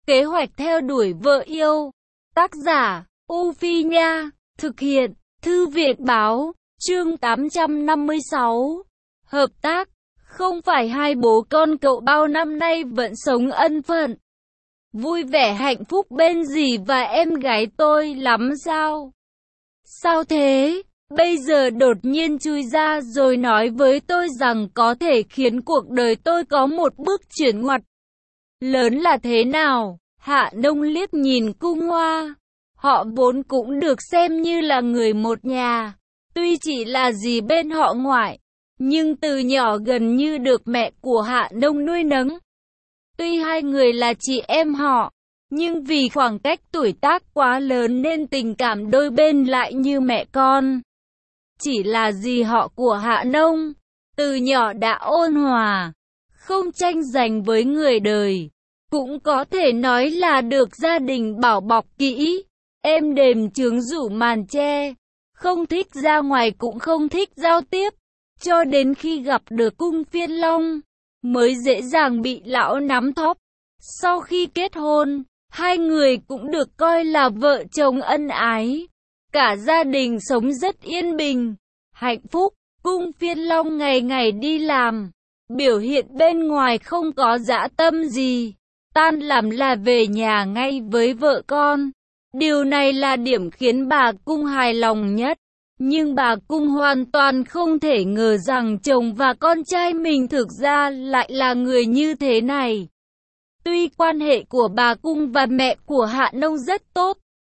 Kế hoạch theo đuổi vợ yêu. Tác giả, U Phi Nha. Thực hiện, Thư viện Báo. Chương 856. Hợp tác. Không phải hai bố con cậu bao năm nay vẫn sống ân phận, vui vẻ hạnh phúc bên dì và em gái tôi lắm sao? Sao thế? Bây giờ đột nhiên chui ra rồi nói với tôi rằng có thể khiến cuộc đời tôi có một bước chuyển ngoặt lớn là thế nào? Hạ Nông liếc nhìn Cung Hoa. Họ vốn cũng được xem như là người một nhà, tuy chỉ là dì bên họ ngoại, nhưng từ nhỏ gần như được mẹ của Hạ Nông nuôi nấng. Tuy hai người là chị em họ, nhưng vì khoảng cách tuổi tác quá lớn nên tình cảm đôi bên lại như mẹ con. Chỉ là dì họ của Hạ Nông, từ nhỏ đã ôn hòa, không tranh giành với người đời, cũng có thể nói là được gia đình bảo bọc kỹ, êm đềm chướng rủ màn che, không thích ra ngoài cũng không thích giao tiếp, cho đến khi gặp được Cung Phiên Long, mới dễ dàng bị lão nắm thóp. Sau khi kết hôn, hai người cũng được coi là vợ chồng ân ái. Cả gia đình sống rất yên bình, hạnh phúc. Cung Phiên Long ngày ngày đi làm, biểu hiện bên ngoài không có dã tâm gì, tan làm là về nhà ngay với vợ con. Điều này là điểm khiến bà Cung hài lòng nhất. Nhưng bà Cung hoàn toàn không thể ngờ rằng chồng và con trai mình thực ra lại là người như thế này. Tuy quan hệ của bà Cung và mẹ của Hạ Nông rất tốt,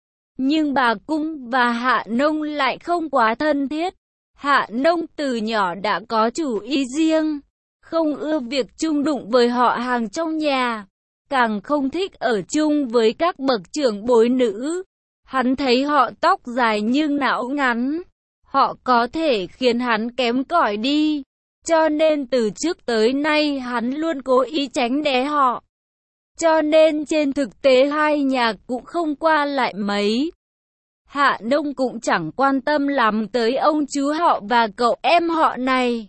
nhưng bà Cung và Hạ Nông lại không quá thân thiết. Hạ Nông từ nhỏ đã có chủ ý riêng, không ưa việc chung đụng với họ hàng trong nhà, càng không thích ở chung với các bậc trưởng bối nữ. Hắn thấy họ tóc dài nhưng não ngắn, họ có thể khiến hắn kém cỏi đi, cho nên từ trước tới nay hắn luôn cố ý tránh né họ. Cho nên trên thực tế hai nhà cũng không qua lại mấy. Hạ Nông cũng chẳng quan tâm lắm tới ông chú họ và cậu em họ này.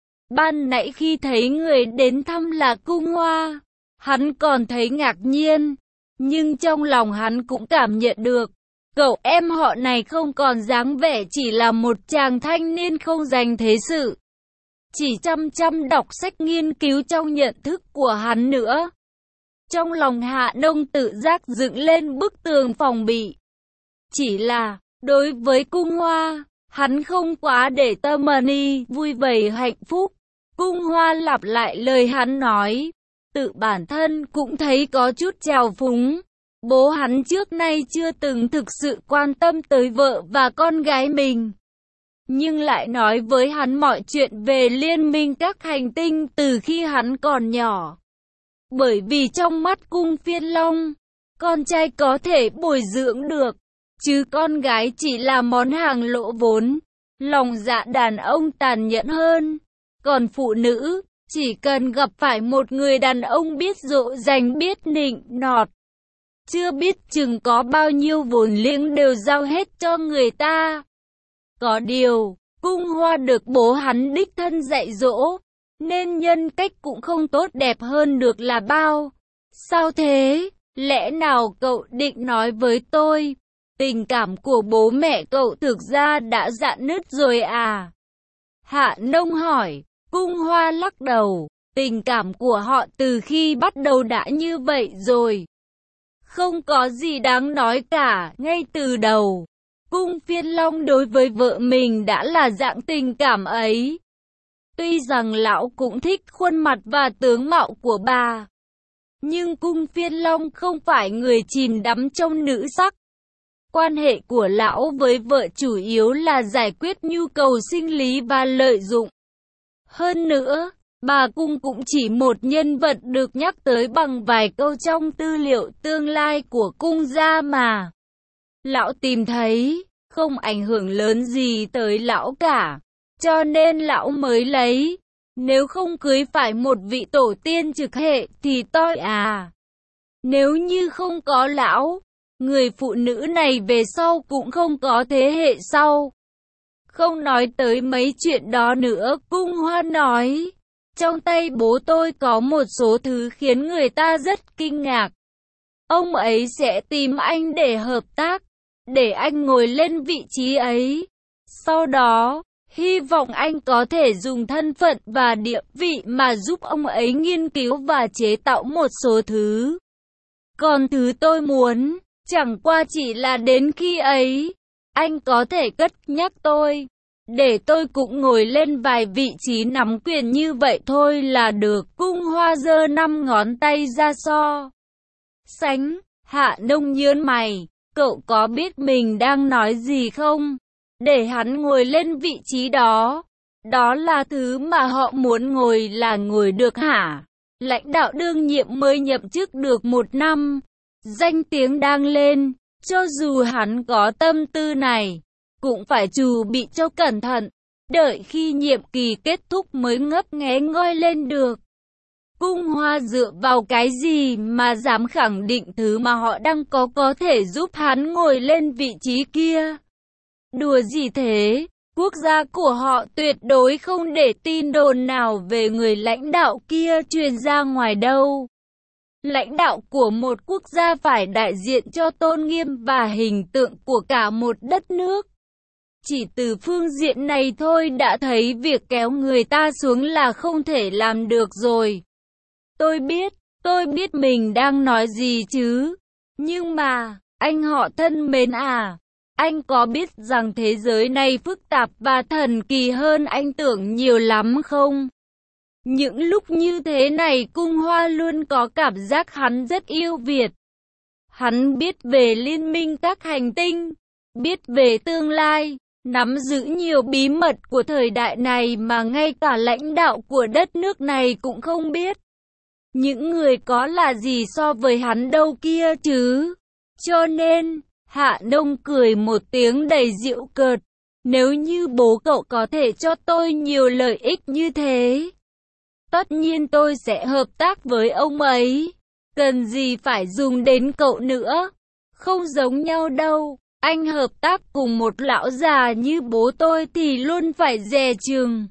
Ban nãy khi thấy người đến thăm là Cung Hoa, hắn còn thấy ngạc nhiên, nhưng trong lòng hắn cũng cảm nhận được, cậu em họ này không còn dáng vẻ chỉ là một chàng thanh niên không dành thế sự, chỉ chăm chăm đọc sách nghiên cứu trong nhận thức của hắn nữa. Trong lòng Hạ Nông tự giác dựng lên bức tường phòng bị. Chỉ là, đối với Cung Hoa, hắn không quá để tâm vui vẻ hạnh phúc. Cung Hoa lặp lại lời hắn nói, tự bản thân cũng thấy có chút trào phúng. Bố hắn trước nay chưa từng thực sự quan tâm tới vợ và con gái mình, nhưng lại nói với hắn mọi chuyện về liên minh các hành tinh từ khi hắn còn nhỏ. Bởi vì trong mắt Cung Phiên Long, con trai có thể bồi dưỡng được, chứ con gái chỉ là món hàng lỗ vốn. Lòng dạ đàn ông tàn nhẫn hơn, còn phụ nữ, chỉ cần gặp phải một người đàn ông biết dỗ dành biết nịnh nọt, chưa biết chừng có bao nhiêu vốn liếng đều giao hết cho người ta. Có điều, Cung Hoa được bố hắn đích thân dạy dỗ, nên nhân cách cũng không tốt đẹp hơn được là bao. Sao thế? Lẽ nào cậu định nói với tôi, tình cảm của bố mẹ cậu thực ra đã rạn nứt rồi à? Hạ Nông hỏi. Cung Hoa lắc đầu, tình cảm của họ từ khi bắt đầu đã như vậy rồi. Không có gì đáng nói cả, ngay từ đầu. Cung Phiên Long đối với vợ mình đã là dạng tình cảm ấy. Tuy rằng lão cũng thích khuôn mặt và tướng mạo của bà, nhưng Cung Phiên Long không phải người chìm đắm trong nữ sắc. Quan hệ của lão với vợ chủ yếu là giải quyết nhu cầu sinh lý và lợi dụng. Hơn nữa, bà Cung cũng chỉ một nhân vật được nhắc tới bằng vài câu trong tư liệu tương lai của cung gia mà. Lão tìm thấy, không ảnh hưởng lớn gì tới lão cả, cho nên lão mới lấy. Nếu không cưới phải một vị tổ tiên trực hệ thì toi à. Nếu như không có lão, người phụ nữ này về sau cũng không có thế hệ sau. Không nói tới mấy chuyện đó nữa, Cung Hoa nói, trong tay bố tôi có một số thứ khiến người ta rất kinh ngạc. ông ấy sẽ tìm anh để hợp tác, để anh ngồi lên vị trí ấy. Sau đó, hy vọng anh có thể dùng thân phận và địa vị mà giúp ông ấy nghiên cứu và chế tạo một số thứ. Còn thứ tôi muốn, chẳng qua chỉ là đến khi ấy, anh có thể cất nhắc tôi, để tôi cũng ngồi lên vài vị trí nắm quyền như vậy thôi là được. Cung Hoa giơ 5 ngón tay ra so sánh. Hạ Nông nhớn mày, cậu có biết mình đang nói gì không? Để hắn ngồi lên vị trí đó, đó là thứ mà họ muốn ngồi là ngồi được hả? Lãnh đạo đương nhiệm mới nhậm chức được 1 năm, danh tiếng đang lên, cho dù hắn có tâm tư này, cũng phải chuẩn bị cho cẩn thận, đợi khi nhiệm kỳ kết thúc mới ngấp nghé ngoi lên được. Cung Hoa dựa vào cái gì mà dám khẳng định thứ mà họ đang có thể giúp hắn ngồi lên vị trí kia? Đùa gì thế? Quốc gia của họ tuyệt đối không để tin đồn nào về người lãnh đạo kia truyền ra ngoài đâu. Lãnh đạo của một quốc gia phải đại diện cho tôn nghiêm và hình tượng của cả một đất nước. Chỉ từ phương diện này thôi đã thấy việc kéo người ta xuống là không thể làm được rồi. Tôi biết mình đang nói gì chứ. Nhưng mà, anh họ thân mến à, anh có biết rằng thế giới này phức tạp và thần kỳ hơn anh tưởng nhiều lắm không? Những lúc như thế này Cung Hoa luôn có cảm giác hắn rất yêu Việt. Hắn biết về liên minh các hành tinh, biết về tương lai, nắm giữ nhiều bí mật của thời đại này mà ngay cả lãnh đạo của đất nước này cũng không biết. Những người có là gì so với hắn đâu kia chứ. Cho nên, Hạ Nông cười một tiếng đầy giễu cợt. Nếu như bố cậu có thể cho tôi nhiều lợi ích như thế, tất nhiên tôi sẽ hợp tác với ông ấy. Cần gì phải dùng đến cậu nữa. Không giống nhau đâu. Anh hợp tác cùng một lão già như bố tôi thì luôn phải dè chừng.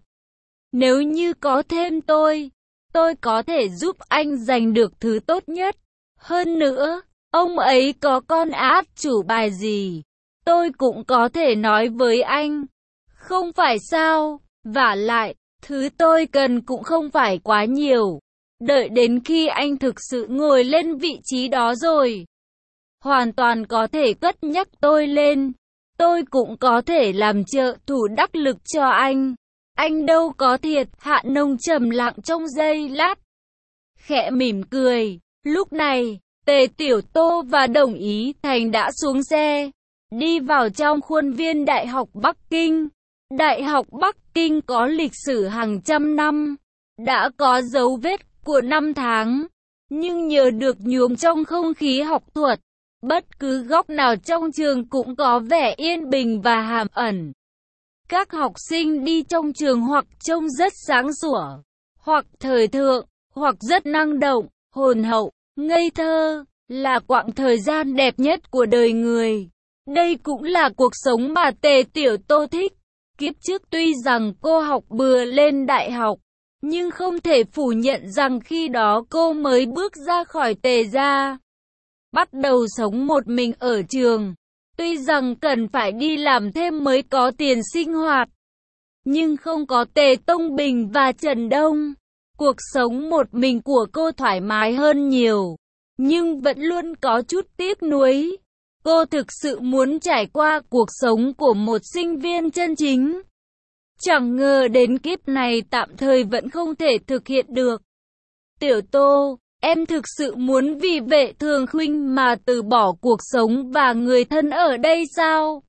Nếu như có thêm tôi có thể giúp anh giành được thứ tốt nhất. Hơn nữa, ông ấy có con át chủ bài gì, tôi cũng có thể nói với anh. Không phải sao? Vả lại, thứ tôi cần cũng không phải quá nhiều. Đợi đến khi anh thực sự ngồi lên vị trí đó rồi, hoàn toàn có thể cất nhắc tôi lên. Tôi cũng có thể làm trợ thủ đắc lực cho anh. Anh đâu có thiệt. Hạ Nông trầm lặng trong giây lát, khẽ mỉm cười. Lúc này, Tề Tiểu Tô và Đồng Ý Thành đã xuống xe, đi vào trong khuôn viên Đại học Bắc Kinh. Đại học Bắc Kinh có lịch sử hàng trăm năm, đã có dấu vết của năm tháng, nhưng nhờ được nhuốm trong không khí học thuật, bất cứ góc nào trong trường cũng có vẻ yên bình và hàm ẩn. Các học sinh đi trong trường hoặc trông rất sáng sủa, hoặc thời thượng, hoặc rất năng động, hồn hậu, ngây thơ, là quãng thời gian đẹp nhất của đời người. Đây cũng là cuộc sống mà Tề Tiểu Tô thích. Kiếp trước tuy rằng cô học bừa lên đại học, nhưng không thể phủ nhận rằng khi đó cô mới bước ra khỏi Tề gia, bắt đầu sống một mình ở trường. Tuy rằng cần phải đi làm thêm mới có tiền sinh hoạt, nhưng không có Tề Tông Bình và Trần Đông, cuộc sống một mình của cô thoải mái hơn nhiều, nhưng vẫn luôn có chút tiếc nuối. Cô thực sự muốn trải qua cuộc sống của một sinh viên chân chính. Chẳng ngờ đến kiếp này tạm thời vẫn không thể thực hiện được. Tiểu Tô, em thực sự muốn vì Vệ Thường Khuynh mà từ bỏ cuộc sống và người thân ở đây sao?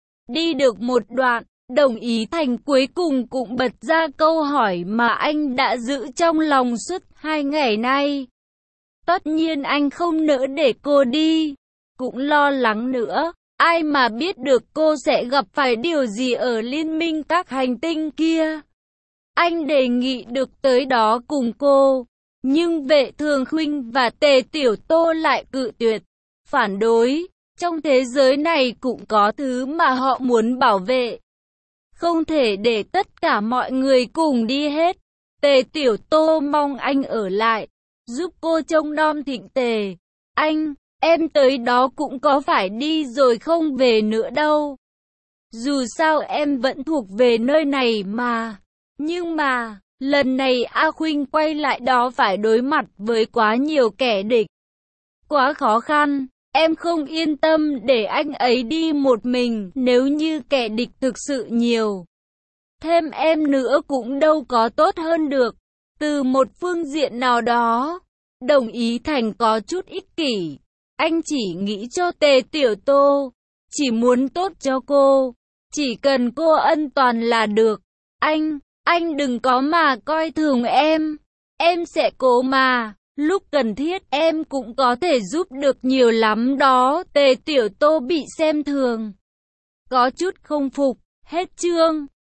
Đi được một đoạn, Đồng Ý Thành cuối cùng cũng bật ra câu hỏi mà anh đã giữ trong lòng suốt 2 ngày nay. Tất nhiên anh không nỡ để cô đi, cũng lo lắng nữa. Ai mà biết được cô sẽ gặp phải điều gì ở liên minh các hành tinh kia. Anh đề nghị được tới đó cùng cô, nhưng Vệ Thường Khuynh và Tề Tiểu Tô lại cự tuyệt, phản đối. Trong thế giới này cũng có thứ mà họ muốn bảo vệ. Không thể để tất cả mọi người cùng đi hết. Tề Tiểu Tô mong anh ở lại, giúp cô trông nom Thịnh Tề. Anh Em tới đó cũng có phải đi rồi không về nữa đâu. Dù sao em vẫn thuộc về nơi này mà. Nhưng mà, lần này A Khuynh quay lại đó phải đối mặt với quá nhiều kẻ địch. Quá khó khăn, em không yên tâm để anh ấy đi một mình nếu như kẻ địch thực sự nhiều. Thêm em nữa cũng đâu có tốt hơn được. Từ một phương diện nào đó, Đồng Ý Thành có chút ích kỷ. Anh chỉ nghĩ cho Tề Tiểu Tô, chỉ muốn tốt cho cô. Chỉ cần cô an toàn là được. Anh đừng có mà coi thường em sẽ cố mà. Lúc cần thiết em cũng có thể giúp được nhiều lắm đó. Tề Tiểu Tô bị xem thường, có chút không phục. Hết chương.